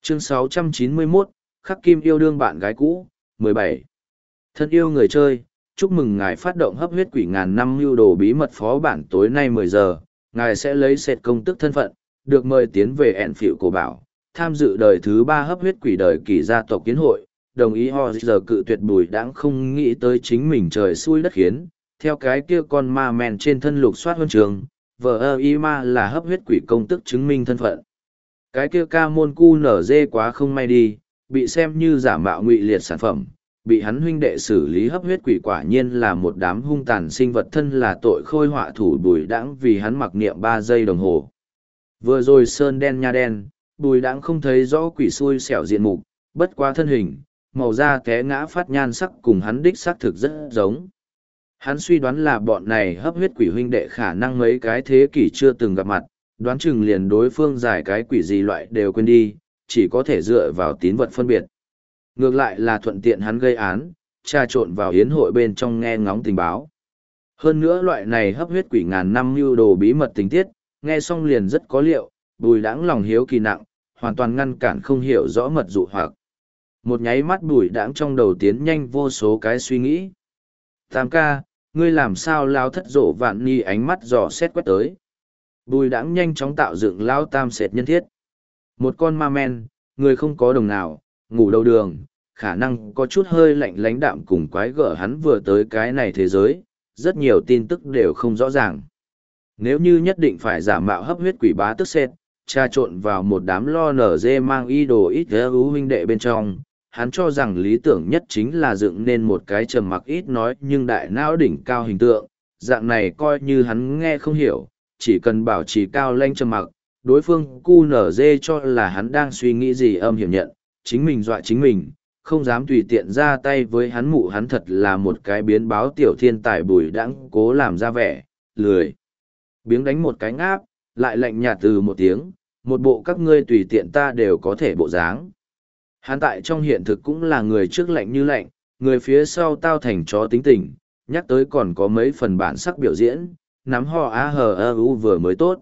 Chương 691, Khắc Kim yêu đương bạn gái cũ, 17. Thân yêu người chơi, chúc mừng ngài phát động hấp huyết quỷ ngàn năm mưu đồ bí mật phó bản tối nay 10 giờ. Ngài sẽ lấy sệt công tức thân phận, được mời tiến về ẻn phịu cổ bảo, tham dự đời thứ 3 hấp huyết quỷ đời kỳ gia tộc kiến hội. Đồng ý ho giờ cự tuyệt Bùi Đãng không nghĩ tới chính mình trời xui đất khiến, theo cái kia con ma men trên thân lục soát huân trường, vợ ơ y ma là hấp huyết quỷ công tức chứng minh thân phận. Cái kia ca môn cu nở dê quá không may đi, bị xem như giả mạo ngụy liệt sản phẩm, bị hắn huynh đệ xử lý hấp huyết quỷ quả nhiên là một đám hung tàn sinh vật thân là tội khôi họa thủ Bùi Đãng vì hắn mặc niệm 3 giây đồng hồ. Vừa rồi sơn đen nha đen, Bùi Đãng không thấy rõ quỷ xui xẻo diện mục, bất quá thân hình, màu da té ngã phát nhan sắc cùng hắn đích xác thực rất giống. Hắn suy đoán là bọn này hấp huyết quỷ huynh đệ khả năng mấy cái thế kỷ chưa từng gặp mặt, đoán chừng liền đối phương giải cái quỷ gì loại đều quên đi, chỉ có thể dựa vào tín vật phân biệt. Ngược lại là thuận tiện hắn gây án, trà trộn vào hiến hội bên trong nghe ngóng tình báo. Hơn nữa loại này hấp huyết quỷ ngàn năm mưu đồ bí mật tình tiết, nghe xong liền rất có liệu, Bùi Đãng lòng hiếu kỳ nặng, hoàn toàn ngăn cản không hiểu rõ mật dụ hoặc. Một nháy mắt Bùi Đãng trong đầu tiến nhanh vô số cái suy nghĩ. Tam ca, ngươi làm sao lao thất rộ vạn ni ánh mắt dò xét quét tới. Bùi Đãng nhanh chóng tạo dựng lao tam sệt nhân thiết. Một con ma men, người không có đồng nào, ngủ đầu đường, khả năng có chút hơi lạnh lánh đạm cùng quái gở hắn vừa tới cái này thế giới, rất nhiều tin tức đều không rõ ràng. Nếu như nhất định phải giả mạo hấp huyết quỷ bá tức sệt, trà trộn vào một đám lo nở dê mang y đồ ít ưu huynh đệ bên trong, hắn cho rằng lý tưởng nhất chính là dựng nên một cái trầm mặc ít nói nhưng đại não đỉnh cao hình tượng, dạng này coi như hắn nghe không hiểu, chỉ cần bảo trì cao lanh trầm mặc, đối phương cu nở dê cho là hắn đang suy nghĩ gì âm hiểm nhận, chính mình dọa chính mình, không dám tùy tiện ra tay với hắn mụ hắn thật là một cái biến báo tiểu thiên tài Bùi Đãng cố làm ra vẻ, lười. Biếng đánh một cái ngáp, lại lạnh nhạt từ một tiếng, một bộ các ngươi tùy tiện ta đều có thể bộ dáng. Hắn tại trong hiện thực cũng là người trước lạnh như lạnh, người phía sau tao thành chó tính tình, nhắc tới còn có mấy phần bản sắc biểu diễn, nắm ho á hờ ơ u vừa mới tốt.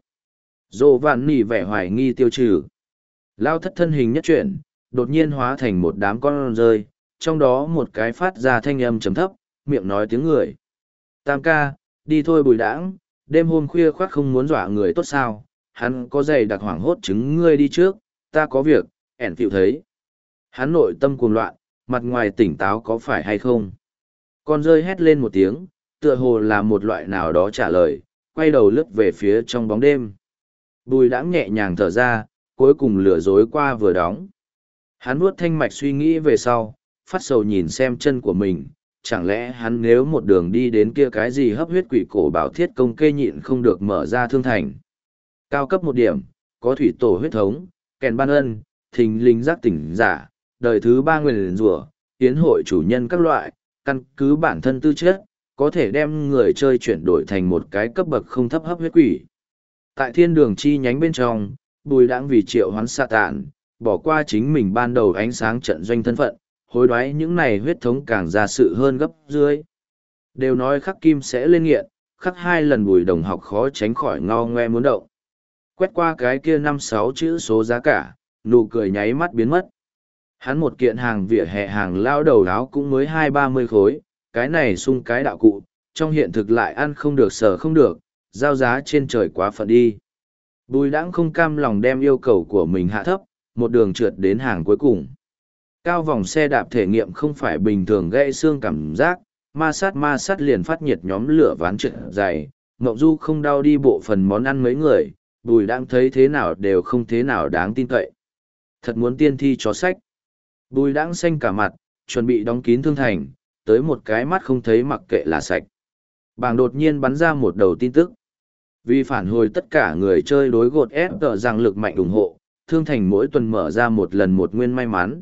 Dô vạn nỉ vẻ hoài nghi tiêu trừ. Lao thất thân hình nhất chuyển, đột nhiên hóa thành một đám con rơi, trong đó một cái phát ra thanh âm trầm thấp, miệng nói tiếng người. Tam ca, đi thôi Bùi Đãng, đêm hôm khuya khoác không muốn dọa người tốt sao, hắn có giày đặc hoảng hốt chứng ngươi đi trước, ta có việc, ẻn phịu thấy. Hắn nội tâm cuồng loạn, mặt ngoài tỉnh táo có phải hay không? Con rơi hét lên một tiếng, tựa hồ là một loại nào đó trả lời, quay đầu lướt về phía trong bóng đêm. Bùi Đãng nhẹ nhàng thở ra, cuối cùng lừa dối qua vừa đóng. Hắn nuốt thanh mạch suy nghĩ về sau, phát sầu nhìn xem chân của mình, chẳng lẽ hắn nếu một đường đi đến kia cái gì hấp huyết quỷ cổ bảo thiết công kê nhịn không được mở ra thương thành. Cao cấp một điểm, có thủy tổ huyết thống, kèn ban ân, thình linh giác tỉnh giả, đời thứ 3 nguyền rủa, tiến hội chủ nhân các loại, căn cứ bản thân tư chất, có thể đem người chơi chuyển đổi thành một cái cấp bậc không thấp hấp huyết quỷ. Tại thiên đường chi nhánh bên trong, Bùi Đãng vì triệu hoán sa tạn, bỏ qua chính mình ban đầu ánh sáng trận doanh thân phận, hối đoái những này huyết thống càng ra sự hơn gấp dưới. Đều nói khắc kim sẽ lên nghiện, khắc 2 lần Bùi đồng học khó tránh khỏi ngao ngoe muốn động. Quét qua cái kia 5-6 chữ số giá cả, nụ cười nháy mắt biến mất. Hắn một kiện hàng vỉa hè hàng lao đầu áo cũng mới 20-30 khối, cái này sung cái đạo cụ, trong hiện thực lại ăn không được sờ không được, giao giá trên trời quá phận đi. Bùi Đãng không cam lòng đem yêu cầu của mình hạ thấp, một đường trượt đến hàng cuối cùng. Cao vòng xe đạp thể nghiệm không phải bình thường gãy xương cảm giác, ma sát liền phát nhiệt nhóm lửa ván trượt dày, Ngộng Du không đau đi bộ phần món ăn mấy người, Bùi Đãng thấy thế nào đều không thế nào đáng tin cậy. Thật muốn tiên thi chó sách. Bùi Đãng xanh cả mặt, chuẩn bị đóng kín thương thành, tới một cái mắt không thấy mặc kệ là sạch. Bảng đột nhiên bắn ra một đầu tin tức. Vì phản hồi tất cả người chơi đối gột ép tờ rằng lực mạnh ủng hộ, thương thành mỗi tuần mở ra một lần một nguyên may mắn,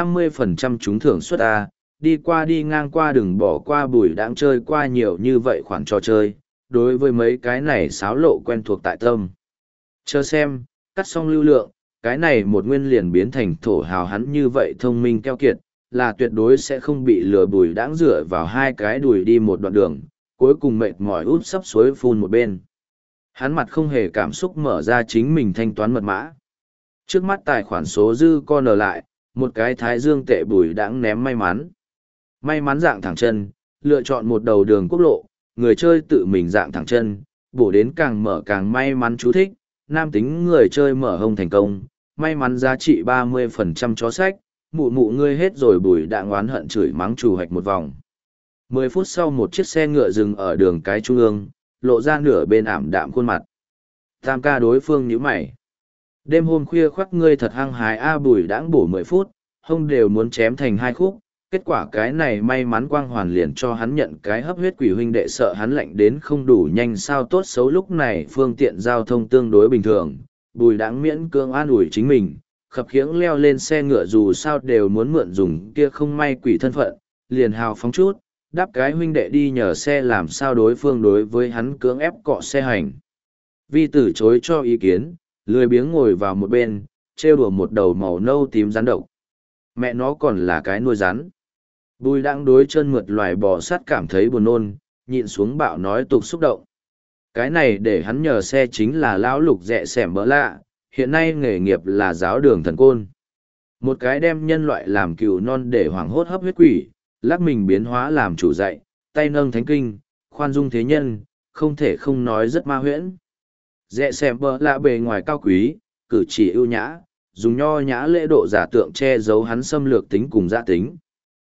50% trúng thưởng suất A, đi qua đi ngang qua đừng bỏ qua Bùi Đãng chơi qua nhiều như vậy khoản trò chơi, đối với mấy cái này xáo lộ quen thuộc tại tâm. Chờ xem, cắt xong lưu lượng, cái này một nguyên liền biến thành thổ hào hắn như vậy thông minh keo kiệt, là tuyệt đối sẽ không bị lừa. Bùi Đãng dựa vào 2 cái đùi đi một đoạn đường, cuối cùng mệt mỏi út sắp suối phun một bên. Hắn mặt không hề cảm xúc mở ra chính mình thanh toán mật mã. Trước mắt tài khoản số dư con ở lại, một cái thái dương tệ Bùi Đãng ném may mắn. May mắn dạng thẳng chân, lựa chọn một đầu đường quốc lộ, người chơi tự mình dạng thẳng chân, bổ đến càng mở càng may mắn chú thích, nam tính người chơi mở hông thành công, may mắn giá trị 30% chó sách, mụ mụ ngươi hết rồi. Bùi Đãng oán hận chửi mắng trù hoạch một vòng. 10 phút sau một chiếc xe ngựa dừng ở đường cái trung ương, lộ ra nửa bên ảm đạm khuôn mặt. Tam ca đối phương nhíu mày. Đêm hôm khuya khoác ngươi thật hăng hái a. Bùi Đãng bổ 10 phút, hông đều muốn chém thành hai khúc. Kết quả cái này may mắn quang hoàn liền cho hắn nhận cái hấp huyết quỷ huynh đệ, sợ hắn lạnh đến không đủ nhanh sao. Tốt xấu lúc này phương tiện giao thông tương đối bình thường, Bùi Đãng miễn cưỡng an ủi chính mình, khập khiễng leo lên xe ngựa, dù sao đều muốn mượn dùng kia không may quỷ thân phận, liền hào phóng chút, đáp cái huynh đệ đi nhờ xe. Làm sao đối phương đối với hắn cưỡng ép cọ xe hành vi từ chối cho ý kiến, lười biếng ngồi vào một bên, trêu đùa một đầu màu nâu tím rắn độc. Mẹ nó còn là cái nuôi rắn. Bùi Đãng đối chân mượt loài bò sát cảm thấy buồn nôn, nhịn xuống bạo nói tục xúc động. Cái này để hắn nhờ xe chính là lão lục rẹ xẻm bỡ lạ, hiện nay nghề nghiệp là giáo đường thần côn. Một cái đem nhân loại làm cừu non để hoảng hốt hấp huyết quỷ, lắc mình biến hóa làm chủ dạy, tay nâng thánh kinh, khoan dung thế nhân, không thể không nói rất ma huyễn. Rẹ xẻm bỡ lạ bề ngoài cao quý, cử chỉ ưu nhã, dùng nho nhã lễ độ giả tượng che giấu hắn xâm lược tính cùng dã tính.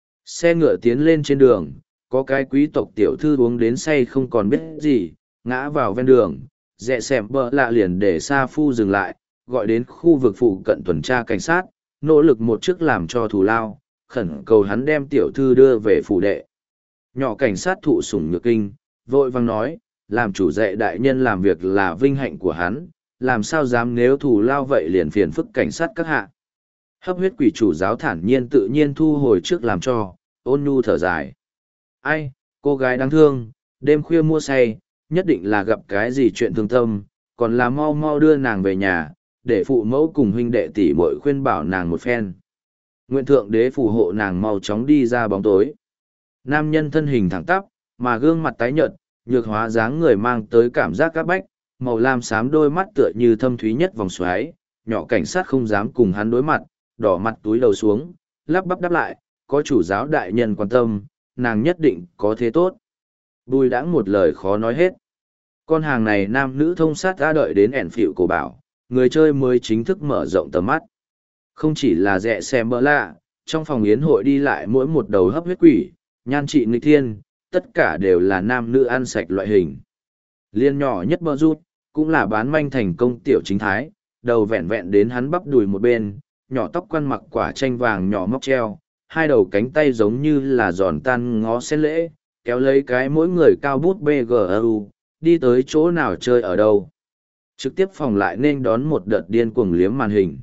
Xe ngựa tiến lên trên đường, có cái quý tộc tiểu thư uống đến say không còn biết gì, ngã vào ven đường. Rẹ xẻm bỡ lạ liền để sa phu dừng lại, gọi đến khu vực phụ cận tuần tra cảnh sát, nỗ lực một chức làm cho thù lao, khẩn cầu hắn đem tiểu thư đưa về phủ đệ. Nhỏ cảnh sát thụ sủng nhược kinh, vội vang nói, làm chủ dạy đại nhân làm việc là vinh hạnh của hắn, làm sao dám nếu thù lao vậy liền phiền phức cảnh sát các hạ. Hấp huyết quỷ chủ giáo thản nhiên tự nhiên thu hồi trước làm cho, ôn nhu thở dài. Ai, cô gái đáng thương, đêm khuya mua say, nhất định là gặp cái gì chuyện thương tâm, còn là mau mau đưa nàng về nhà, để phụ mẫu cùng huynh đệ tỷ muội khuyên bảo nàng một phen. Nguyện thượng đế phù hộ nàng mau chóng đi ra bóng tối. Nam nhân thân hình thẳng tắp, mà gương mặt tái nhợt, nhược hóa dáng người mang tới cảm giác các bách, màu lam xám đôi mắt tựa như thâm thúy nhất vòng xoáy, nhỏ cảnh sát không dám cùng hắn đối mặt, đỏ mặt túi đầu xuống, lắp bắp đáp lại, có chủ giáo đại nhân quan tâm, nàng nhất định có thế tốt. Bùi Đãng một lời khó nói hết. Con hàng này nam nữ thông sát đã đợi đến ẻn phịu cổ bảo, người chơi mới chính thức mở rộng tầm mắt. Không chỉ là rẹ xem bỡ lạ, trong phòng yến hội đi lại mỗi một đầu hấp huyết quỷ, nhan trị nghịch thiên, tất cả đều là nam nữ ăn sạch loại hình. Liên nhỏ nhất bơ rút, cũng là bán manh thành công tiểu chính thái, đầu vẹn vẹn đến hắn bắp đùi một bên, nhỏ tóc quăn mặc quả chanh vàng nhỏ móc treo, hai đầu cánh tay giống như là giòn tan ngó sen lễ, kéo lấy cái mỗi người cao bút BGU, đi tới chỗ nào chơi ở đâu. Trực tiếp phòng lại nên đón một đợt điên cuồng liếm màn hình.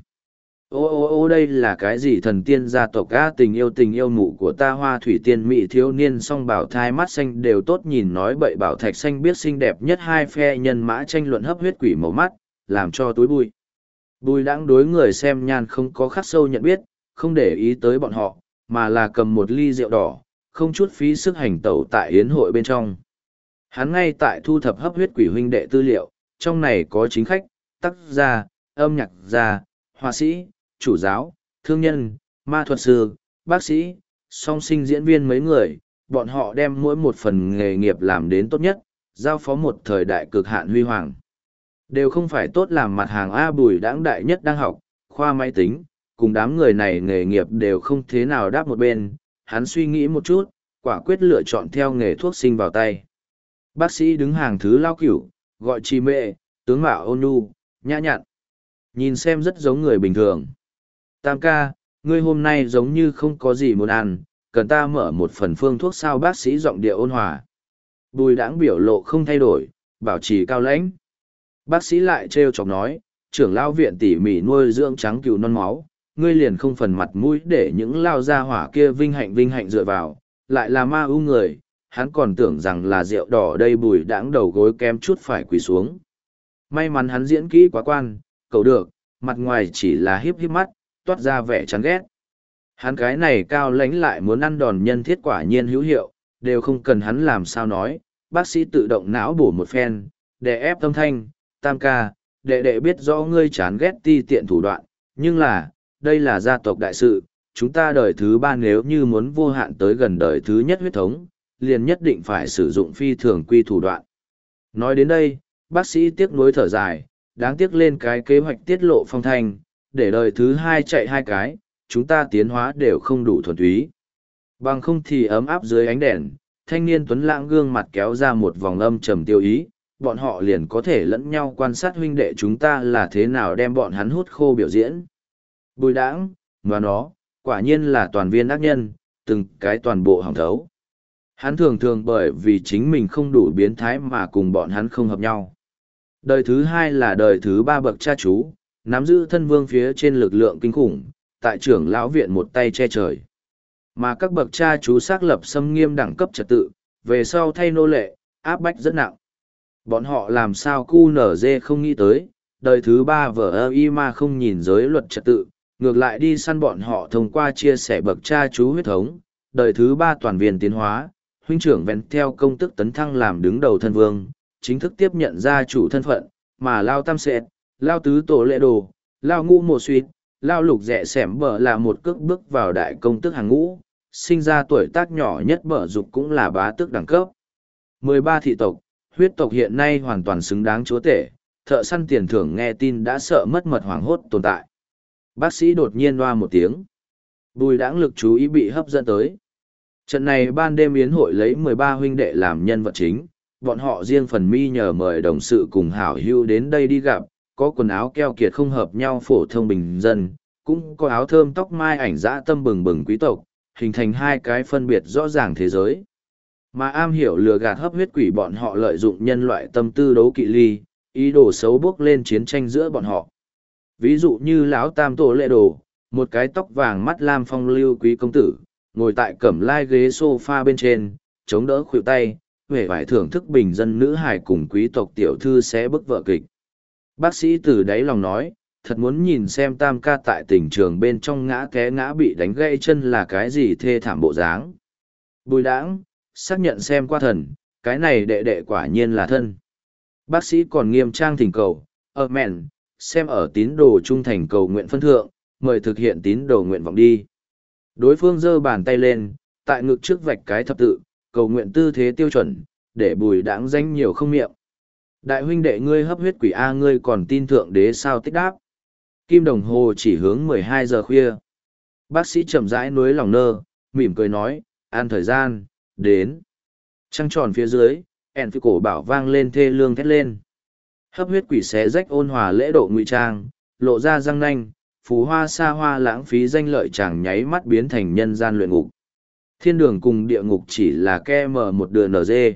Ô đây là cái gì thần tiên gia tộc a, tình yêu mụ của ta hoa thủy tiên mỹ thiếu niên song bảo thai mắt xanh đều tốt nhìn, nói bậy bảo thạch xanh biết xinh đẹp nhất, hai phe nhân mã tranh luận hấp huyết quỷ màu mắt, làm cho túi bụi. Bùi Đãng đối người xem nhan không có khắc sâu nhận biết, không để ý tới bọn họ, mà là cầm một ly rượu đỏ, không chút phí sức hành tẩu tại yến hội bên trong. Hắn ngay tại thu thập hấp huyết quỷ huynh đệ tư liệu, trong này có chính khách, tác gia, âm nhạc gia, họa sĩ, chủ giáo, thương nhân, ma thuật sư, bác sĩ, song sinh diễn viên mấy người, bọn họ đem mỗi một phần nghề nghiệp làm đến tốt nhất, giao phó một thời đại cực hạn huy hoàng. Đều không phải tốt làm mặt hàng A. Bùi Đãng đại nhất đang học, khoa máy tính, cùng đám người này nghề nghiệp đều không thế nào đáp một bên, hắn suy nghĩ một chút, quả quyết lựa chọn theo nghề thuốc sinh vào tay. Bác sĩ đứng hàng thứ lao cửu, gọi chi mệ, tướng mạo ôn nhu, nhã nhặn. Nhìn xem rất giống người bình thường. Tam ca, ngươi hôm nay giống như không có gì muốn ăn, cần ta mở một phần phương thuốc sao? Bác sĩ giọng điệu ôn hòa. Bùi Đãng biểu lộ không thay đổi, bảo trì cao lãnh. Bác sĩ lại trêu chọc nói, trưởng lao viện tỉ mỉ nuôi dưỡng trắng cừu non máu, ngươi liền không phần mặt mũi để những lao gia hỏa kia vinh hạnh dựa vào, lại là ma ưu người, hắn còn tưởng rằng là rượu đỏ đây. Bùi Đãng đầu gối kém chút phải quỳ xuống. May mắn hắn diễn kỹ quá quan, cầu được, mặt ngoài chỉ là hiếp hiếp mắt, toát ra vẻ chán ghét. Hắn cái này cao lãnh lại muốn ăn đòn nhân thiết quả nhiên hữu hiệu, đều không cần hắn làm sao nói, bác sĩ tự động não bổ một phen, để ép tâm thanh, tam ca, đệ đệ biết rõ ngươi chán ghét ti tiện thủ đoạn, Nhưng là, đây là gia tộc đại sự, chúng ta đời thứ ba nếu như muốn vô hạn tới gần đời thứ nhất huyết thống, liền nhất định phải sử dụng phi thường quy thủ đoạn. Nói đến đây, bác sĩ tiếc nuối thở dài, đáng tiếc lên cái kế hoạch tiết lộ phong thanh, để đời thứ hai chạy hai cái, chúng ta tiến hóa đều không đủ thuần túy. Bằng không thì ấm áp dưới ánh đèn, thanh niên tuấn lãng gương mặt kéo ra một vòng âm trầm tiêu ý, bọn họ liền có thể lẫn nhau quan sát huynh đệ chúng ta là thế nào đem bọn hắn hút khô biểu diễn. Bùi đãng, và nó, quả nhiên là toàn viên ác nhân, từng cái toàn bộ hỏng thấu. Hắn thường thường bởi vì chính mình không đủ biến thái mà cùng bọn hắn không hợp nhau. Đời thứ hai là đời thứ ba bậc cha chú, nắm giữ thân vương phía trên lực lượng kinh khủng, tại trưởng lão viện một tay che trời. Mà các bậc cha chú xác lập xâm nghiêm đẳng cấp trật tự, về sau thay nô lệ, áp bách rất nặng. Bọn họ làm sao QNZ không nghĩ tới, đời thứ ba vở y mà không nhìn giới luật trật tự, ngược lại đi săn bọn họ thông qua chia sẻ bậc cha chú huyết thống, đời thứ ba toàn viên tiến hóa, huynh trưởng vẹn theo công tức tấn thăng làm đứng đầu thân vương, chính thức tiếp nhận gia chủ thân phận, mà Lao Tam Sẹt, Lao Tứ Tổ Lệ Đồ, Lao Ngũ Mộ Suýt, Lao Lục Rẻ Xẻm Bở là một cước bước vào đại công tức hàng ngũ, sinh ra tuổi tác nhỏ nhất Bở Dục cũng là bá tước đẳng cấp. 13 thị tộc, huyết tộc hiện nay hoàn toàn xứng đáng chúa tể, thợ săn tiền thưởng nghe tin đã sợ mất mật hoảng hốt tồn tại. Bác sĩ đột nhiên loa một tiếng. Bùi đãng lực chú ý bị hấp dẫn tới. Trận này ban đêm yến hội lấy 13 huynh đệ làm nhân vật chính, bọn họ riêng phần mi nhờ mời đồng sự cùng hảo hữu đến đây đi gặp, có quần áo keo kiệt không hợp nhau phổ thông bình dân, cũng có áo thơm tóc mai ảnh dã tâm bừng bừng quý tộc, hình thành hai cái phân biệt rõ ràng thế giới. Mà am hiểu lừa gạt hấp huyết quỷ bọn họ lợi dụng nhân loại tâm tư đấu kỵ ly, ý đồ xấu bước lên chiến tranh giữa bọn họ. Ví dụ như lão Tam Tổ Lệ Đồ, một cái tóc vàng mắt lam phong lưu quý công tử, ngồi tại cẩm lai ghế sofa bên trên, chống đỡ khuỷu tay, vẻ vải thưởng thức bình dân nữ hài cùng quý tộc tiểu thư sẽ bức vợ kịch. Bác sĩ từ đáy lòng nói, thật muốn nhìn xem Tam ca tại tỉnh trường bên trong ngã té ngã bị đánh gãy chân là cái gì thê thảm bộ dáng. Bùi đãng, xác nhận xem qua thần, cái này đệ đệ quả nhiên là thân. Bác sĩ còn nghiêm trang thỉnh cầu, mẹn, xem ở tín đồ trung thành cầu nguyện phân thượng, mời thực hiện tín đồ nguyện vọng đi. Đối phương giơ bàn tay lên, tại ngực trước vạch cái thập tự, cầu nguyện tư thế tiêu chuẩn, để bùi đãng danh nhiều không miệng. Đại huynh đệ ngươi hấp huyết quỷ A ngươi còn tin thượng đế sao tích đáp. Kim đồng hồ chỉ hướng 12 giờ khuya. Bác sĩ chậm rãi nuối lòng nơ, mỉm cười nói, an thời gian, đến. Trăng tròn phía dưới, ẻn phi cổ bảo vang lên thê lương thét lên. Hấp huyết quỷ xé rách ôn hòa lễ độ ngụy trang, lộ ra răng nanh, phú hoa xa hoa lãng phí danh lợi chàng nháy mắt biến thành nhân gian luyện ngục. Thiên đường cùng địa ngục chỉ là ke mở một đường NG.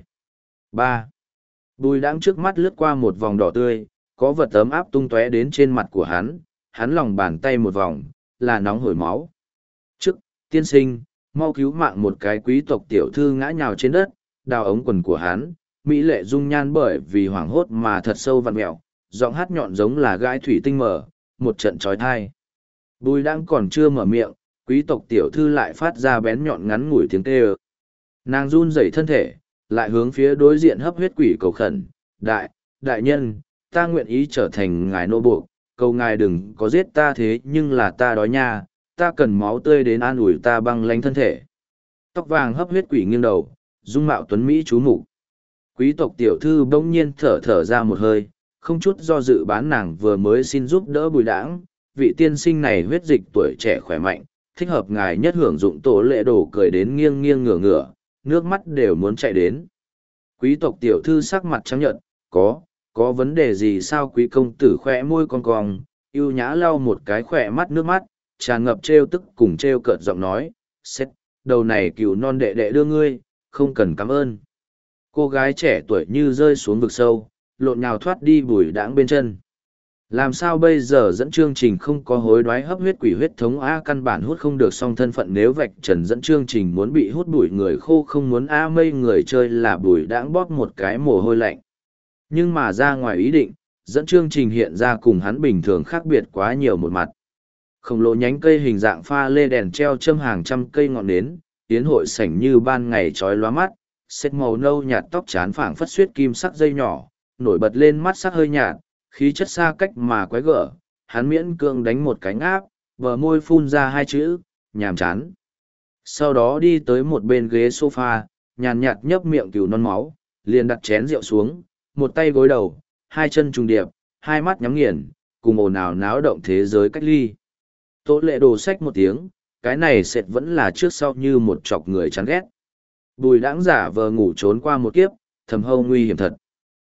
3. Bùi đãng trước mắt lướt qua một vòng đỏ tươi, có vật ấm áp tung tóe đến trên mặt của hắn lòng bàn tay một vòng, là nóng hổi máu. Trước, tiên sinh, mau cứu mạng một cái quý tộc tiểu thư ngã nhào trên đất, đào ống quần của hắn, mỹ lệ dung nhan bởi vì hoảng hốt mà thật sâu vặn mẹo, giọng hát nhọn giống là gai thủy tinh mở, một trận trói thai. Bùi đãng còn chưa mở miệng, quý tộc tiểu thư lại phát ra bén nhọn ngắn ngủi tiếng kêu. Nàng run rẩy thân thể, lại hướng phía đối diện hấp huyết quỷ cầu khẩn, đại nhân, ta nguyện ý trở thành ngài nô buộc, cầu ngài đừng có giết ta thế nhưng là ta đói nha, ta cần máu tươi đến an ủi ta băng lánh thân thể. Tóc vàng hấp huyết quỷ nghiêng đầu, dung mạo tuấn Mỹ chú mục. Quý tộc tiểu thư bỗng nhiên thở ra một hơi, không chút do dự bán nàng vừa mới xin giúp đỡ bùi đãng, vị tiên sinh này huyết dịch tuổi trẻ khỏe mạnh, thích hợp ngài nhất hưởng dụng tổ lệ đồ cười đến nghiêng nghiêng ngửa ngửa, nước mắt đều muốn chạy đến. Quý tộc tiểu thư sắc mặt trắng nhợt, có vấn đề gì sao quý công tử khỏe môi con cong, yêu nhã lau một cái khỏe mắt nước mắt, tràn ngập trêu tức cùng trêu cợt giọng nói, xét, đầu này cừu non đệ đệ đưa ngươi, không cần cảm ơn. Cô gái trẻ tuổi như rơi xuống vực sâu, lộn nhào thoát đi bùi đãng bên chân. Làm sao bây giờ dẫn chương trình không có hối đoái hấp huyết quỷ huyết thống A căn bản hút không được song thân phận nếu vạch trần dẫn chương trình muốn bị hút bụi người khô không muốn A mây người chơi là bùi đãng bóp một cái mồ hôi lạnh. Nhưng mà ra ngoài ý định, dẫn chương trình hiện ra cùng hắn bình thường khác biệt quá nhiều một mặt. Khổng lồ nhánh cây hình dạng pha lê đèn treo châm hàng trăm cây ngọn nến, yến hội sảnh như ban ngày trói lóa mắt, xếp màu nâu nhạt tóc chán phảng phất xuyết kim sắc dây nhỏ, nổi bật lên mắt sắc hơi nhạt, khí chất xa cách mà quái gở, hắn miễn cưỡng đánh một cánh áp, bờ môi phun ra hai chữ, nhàm chán. Sau đó đi tới một bên ghế sofa, nhàn nhạt nhấp miệng cừu non máu, liền đặt chén rượu xuống, một tay gối đầu, hai chân trùng điệp, hai mắt nhắm nghiền, cùng ồn ào náo động thế giới cách ly. Tố lệ đồ xách một tiếng, cái này sệt vẫn là trước sau như một chọc người chán ghét. Bùi đãng giả vờ ngủ trốn qua một kiếp, thầm hâu nguy hiểm thật.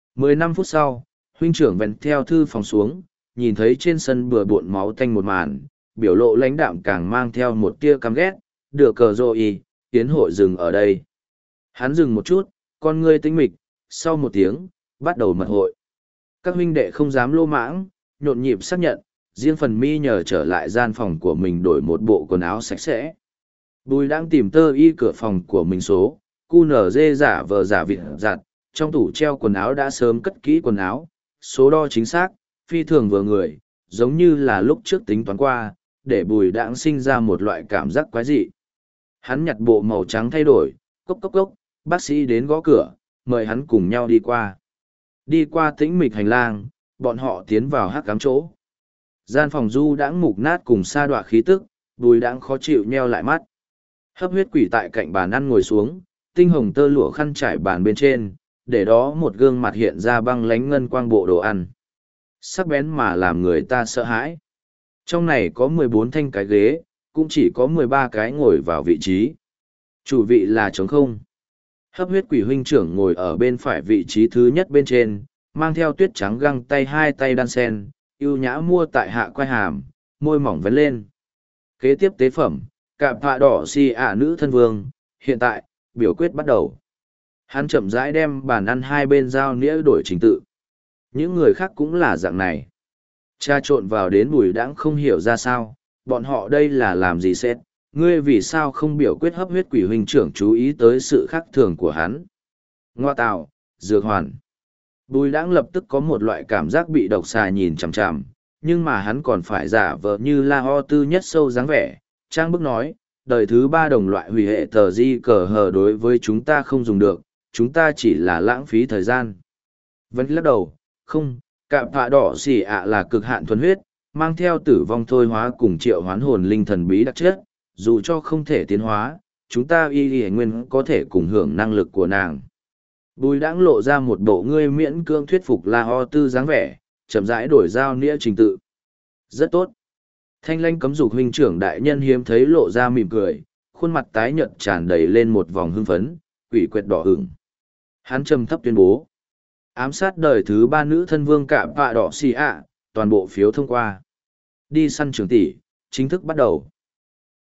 15 phút sau, huynh trưởng vẹn theo thư phòng xuống, nhìn thấy trên sân bừa bộn máu tanh một màn, biểu lộ lãnh đạm càng mang theo một tia căm ghét, đưa cờ rô y, tiến hội dừng ở đây. Hắn dừng một chút, con ngươi tĩnh mịch, sau một tiếng, bắt đầu mật hội. Các huynh đệ không dám lô mãng, nhộn nhịp xác nhận, riêng phần mi nhờ trở lại gian phòng của mình đổi một bộ quần áo sạch sẽ. Bùi đang tìm tơ y cửa phòng của mình số, cu nở dê giả vờ giả vịt giặt, trong tủ treo quần áo đã sớm cất kỹ quần áo, số đo chính xác, phi thường vừa người, giống như là lúc trước tính toán qua, để bùi đãng sinh ra một loại cảm giác quái dị. Hắn nhặt bộ màu trắng thay đổi, cốc cốc cốc, bác sĩ đến gõ cửa, mời hắn cùng nhau đi qua. Đi qua tĩnh mịch hành lang, bọn họ tiến vào hắc cám chỗ. Gian phòng du đãng mục nát cùng sa đọa khí tức, bùi đãng khó chịu nheo lại mắt. Hấp huyết quỷ tại cạnh bàn ăn ngồi xuống, tinh hồng tơ lụa khăn trải bàn bên trên, để đó một gương mặt hiện ra băng lánh ngân quang bộ đồ ăn. Sắc bén mà làm người ta sợ hãi. Trong này có 14 thanh cái ghế, cũng chỉ có 13 cái ngồi vào vị trí. Chủ vị là trống không. Hấp huyết quỷ huynh trưởng ngồi ở bên phải vị trí thứ nhất bên trên, mang theo tuyết trắng găng tay hai tay đan sen, ưu nhã mua tại hạ quai hàm, môi mỏng vấn lên. Kế tiếp tế phẩm, cạm phạ đỏ xì nữ thân vương, hiện tại, biểu quyết bắt đầu. Hắn chậm rãi đem bàn ăn hai bên dao nĩa đổi trình tự. Những người khác cũng là dạng này. Cha trộn vào đến bùi đãng không hiểu ra sao, bọn họ đây là làm gì xét, ngươi vì sao không biểu quyết hấp huyết quỷ huynh trưởng chú ý tới sự khác thường của hắn. Ngoa tạo, dược hoàn. Bùi đãng lập tức có một loại cảm giác bị độc xà nhìn chằm chằm, nhưng mà hắn còn phải giả vờ như la ho tư nhất sâu dáng vẻ. Trang bức nói, đời thứ 3 đồng loại hủy hệ tờ di cờ hờ đối với chúng ta không dùng được, chúng ta chỉ là lãng phí thời gian. Vẫn lắc đầu, không, cạm phạ đỏ xỉ là cực hạn thuần huyết, mang theo tử vong thôi hóa cùng triệu hoán hồn linh thần bí đặc chất, dù cho không thể tiến hóa, chúng ta y nguyên có thể cùng hưởng năng lực của nàng. Bùi đãng lộ ra một bộ ngươi miễn cưỡng thuyết phục la ho tư dáng vẻ, chậm rãi đổi dao nĩa trình tự. Rất tốt. Thanh lanh cấm dục huynh trưởng đại nhân hiếm thấy lộ ra mỉm cười, khuôn mặt tái nhợt tràn đầy lên một vòng hưng phấn, quỷ quệt đỏ ửng. Hắn trầm thấp tuyên bố. Ám sát đời thứ 3 nữ thân vương cạm phạ đỏ xì toàn bộ phiếu thông qua. Đi săn trưởng tỷ, chính thức bắt đầu.